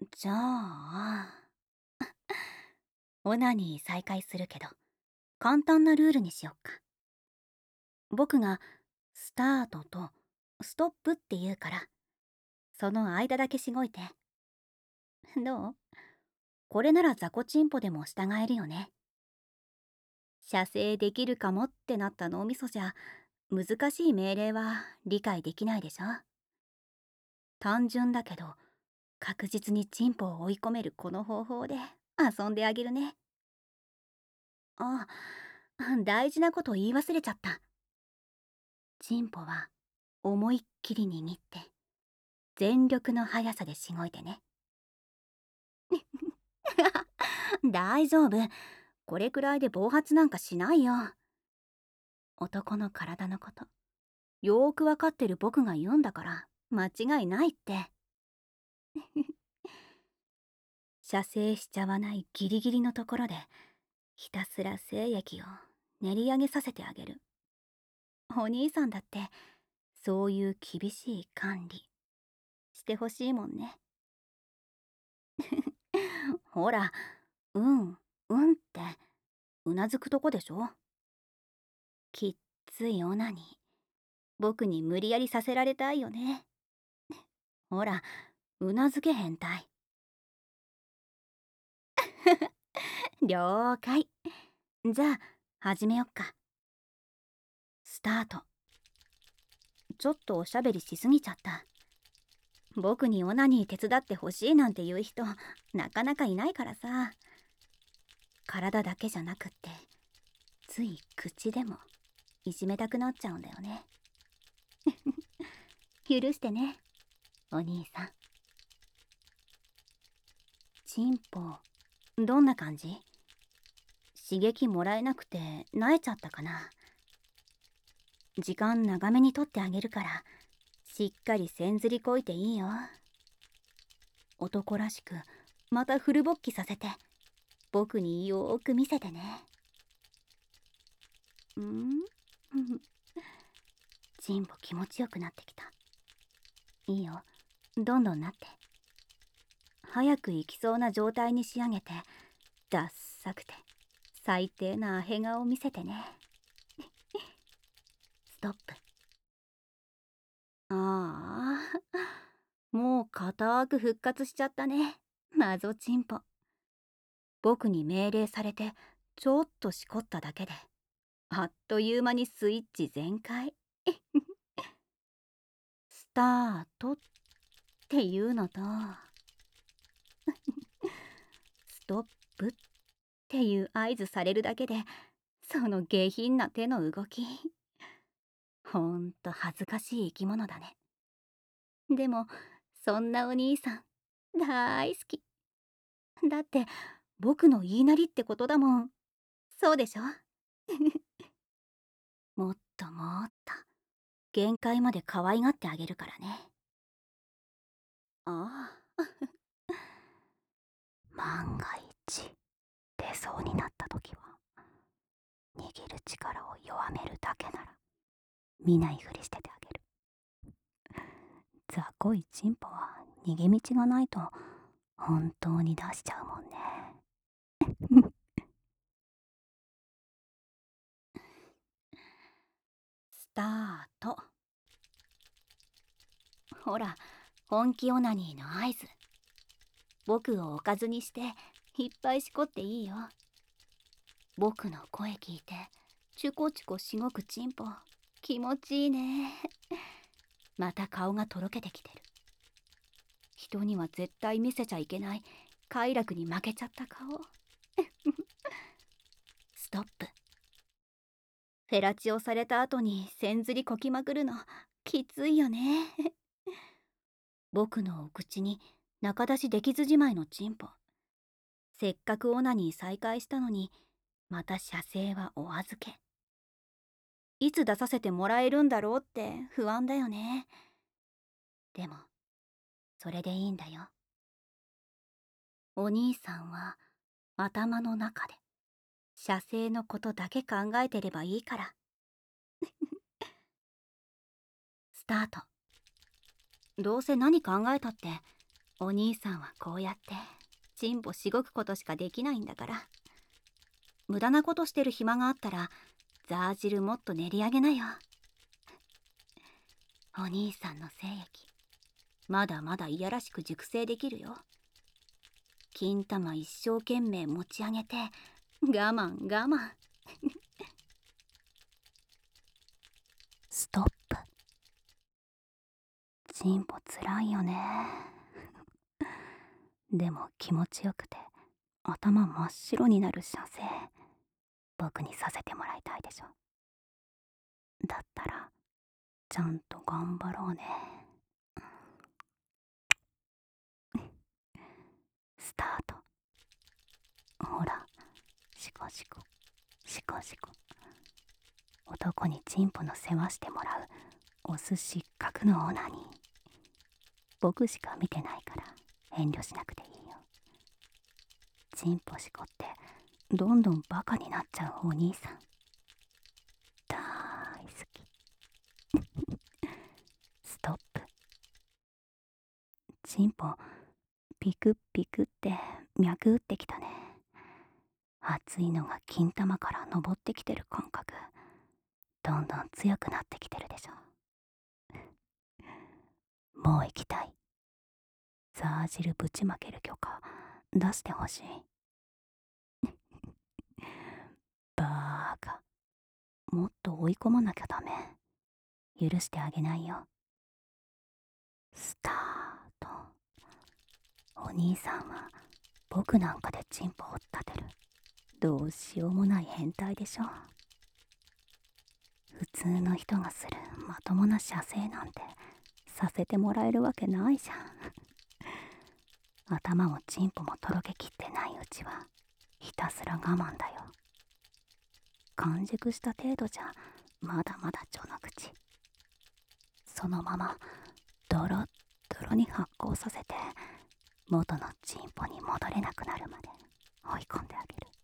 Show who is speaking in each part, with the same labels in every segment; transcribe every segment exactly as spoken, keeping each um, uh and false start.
Speaker 1: じゃあ、オナニー再開するけど、簡単なルールにしよっか。僕がスタートとストップって言うから、その間だけしごいて。どう？これなら雑魚チンポでも従えるよね。射精できるかもってなった脳みそじゃ、難しい命令は理解できないでしょ。単純だけど、確実にチンポを追い込めるこの方法で遊んであげるね。あ、大事なこと言い忘れちゃった。チンポは思いっきり握って、全力の速さでしごいてね。大丈夫。これくらいで暴発なんかしないよ。男の体のこと、よーくわかってる僕が言うんだから、間違いないって。射精しちゃわないギリギリのところで、ひたすら精液を練り上げさせてあげる。お兄さんだって、そういう厳しい管理、してほしいもんね。ほら、うん、うんって、うなずくとこでしょ。きっついオナに、僕に無理やりさせられたいよね。ほら、うなずけ変態。了解。じゃあ、始めよっか。スタート。ちょっとおしゃべりしすぎちゃった。僕にオナニー手伝ってほしいなんて言う人、なかなかいないからさ。体だけじゃなくって、つい口でもいじめたくなっちゃうんだよね。許してね、お兄さん。チンポ、どんな感じ？刺激もらえなくて萎えちゃったかな。時間長めにとってあげるから、しっかりせんずりこいていいよ。男らしくまたフル勃起させて、僕によーく見せてね。んチンポ気持ちよくなってきた。いいよ、どんどんなって。早く行きそうな状態に仕上げて、ダッサくて最低なアヘ顔見せてね。ストップ。ああ、もう固く復活しちゃったね、謎チンポ。僕に命令されてちょっとしこっただけで、あっという間にスイッチ全開。スタートっていうのと、ストップっていう合図されるだけで、その下品な手の動き、ほんと恥ずかしい生き物だね。でもそんなお兄さん大好き。だって僕の言いなりってことだもん。そうでしょ？もっともっと限界まで可愛がってあげるからね。ああ。万が一出そうになった時は、握る力を弱めるだけなら見ないふりしててあげる。雑魚いチンポは逃げ道がないと本当に出しちゃうもんね。スタート。ほら、本気オナニーの合図。僕をおかずにしていっぱいしこっていいよ。僕の声聞いてチュコチュコしごくチンポ、気持ちいいね。また顔がとろけてきてる。人には絶対見せちゃいけない快楽に負けちゃった顔。ストップ。フェラチオされた後にせんずりこきまくるのきついよね。僕のお口に中出しできずじまいのチンポ。せっかくオナニー再開したのに、また射精はお預け。いつ出させてもらえるんだろうって不安だよね。でもそれでいいんだよ。お兄さんは頭の中で射精のことだけ考えてればいいから。スタート。どうせ何考えたってお兄さんはこうやってチンポしごくことしかできないんだから。無駄なことしてる暇があったらザー汁もっと練り上げなよ。お兄さんの精液まだまだいやらしく熟成できるよ。金玉一生懸命持ち上げて我慢我慢ストップ。チンポつらいよね。でも気持ちよくて頭真っ白になる射精、僕にさせてもらいたいでしょ。だったらちゃんと頑張ろうね。スタート。ほら、シコシコシコシコ。男にチンポの世話してもらうオス失格のオナニー。僕しか見てないから遠慮しなくていいよ。チンポしこってどんどんバカになっちゃうお兄さん大好き。ストップ。チンポピクピクって脈打ってきたね。熱いのが金玉から昇ってきてる感覚、どんどん強くなってきてるでしょ。もう行きたい。ザー汁ぶちまける許可出してほしい。バーカ、もっと追い込まなきゃダメ。許してあげないよ。スタート。お兄さんは僕なんかでチンポを立てるどうしようもない変態でしょ。普通の人がするまともな射精なんてさせてもらえるわけないじゃん。頭もチンポもとろけきってないうちはひたすら我慢だよ。完熟した程度じゃまだまだ序の口。そのままドロッドロに発酵させて元のチンポに戻れなくなるまで追い込んであげる。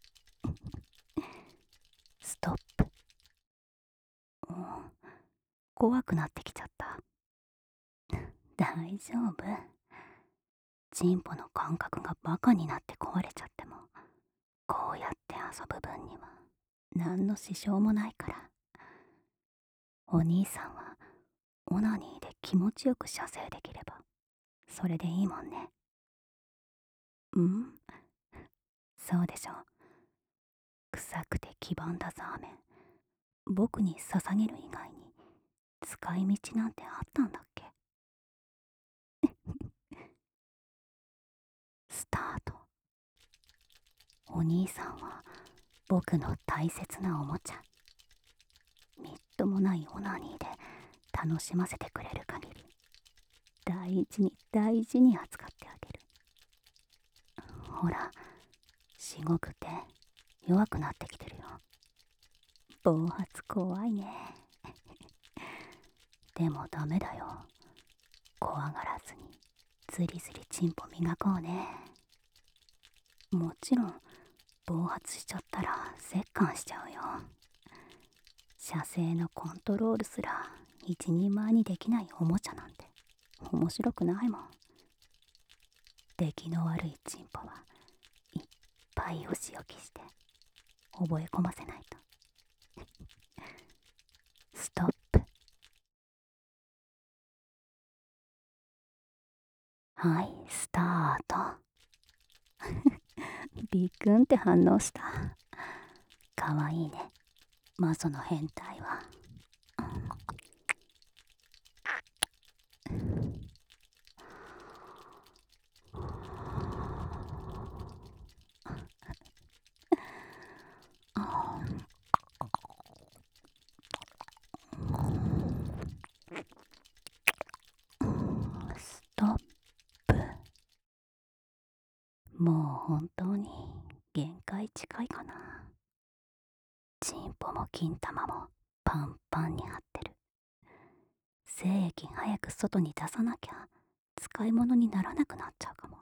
Speaker 1: ストップ。うん、怖くなってきちゃった。大丈夫。チンポの感覚がバカになって壊れちゃってもこうやって遊ぶ分には何の支障もないから。お兄さんはオナニーで気持ちよく射精できればそれでいいもんね。うん、そうでしょう。臭くて黄ばんだザーメン、僕に捧げる以外に使い道なんてあったんだっけ。スタート。お兄さんは僕の大切なおもちゃ。みっともないオナニーで楽しませてくれる限り大事に大事に扱ってあげる。ほら、しごくて弱くなってきてるよ。暴発怖いね。でもダメだよ。怖がらずにずりずりチンポ磨こうね。もちろん暴発しちゃったら折檻しちゃうよ。射精のコントロールすら一人前にできないおもちゃなんて面白くないもん。出来の悪いチンポはいっぱいお仕置きして覚え込ませないと。ストップ。はい、スタート。ビックンって反応した。かわいいね、マゾの変態は。ストップ。もう本当に限界近いかな。チンポも金玉もパンパンに張ってる。精液早く外に出さなきゃ使い物にならなくなっちゃうかも。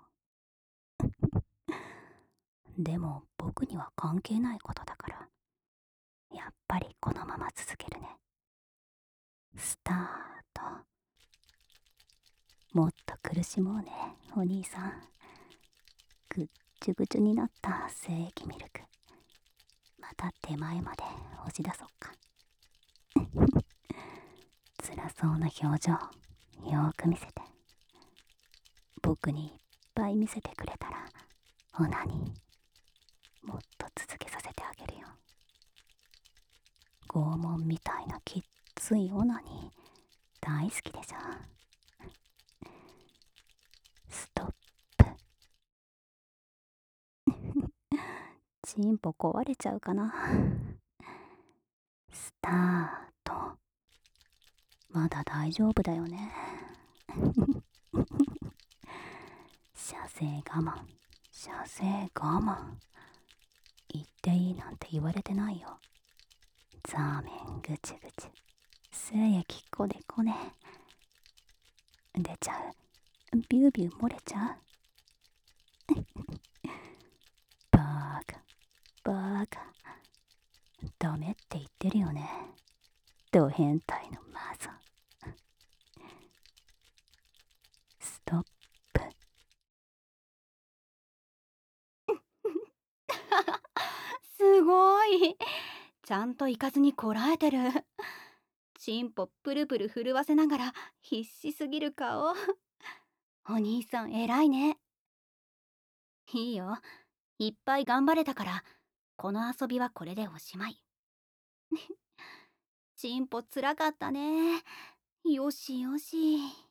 Speaker 1: でも僕には関係ないことだからやっぱりこのまま続けるね。スタート。もっと苦しもうね、 お兄さん、ぐっちゅぐちゅになった精液ミルク、また手前まで押し出そっか。辛そうな表情、よーく見せて。僕にいっぱい見せてくれたら、オナニーもっと続けさせてあげるよ。拷問みたいなきっついオナニー大好きでしょ。ストップ。チンポ壊れちゃうかな。スタート。まだ大丈夫だよね。射精我慢、射精我慢。言っていいなんて言われてないよ。ザーメンぐちぐち、精液こねこね。出ちゃう、ビュービュー漏れちゃう。バーカバーカ、ダメって言ってるよね、ド変態のマザー。ストップ。すごい、ちゃんと行かずにこらえてる。チンポプルプル震わせながら必死すぎる顔。お兄さん偉いね。いいよ、いっぱい頑張れたからこの遊びはこれでおしまい。チンポつらかったね。よしよし。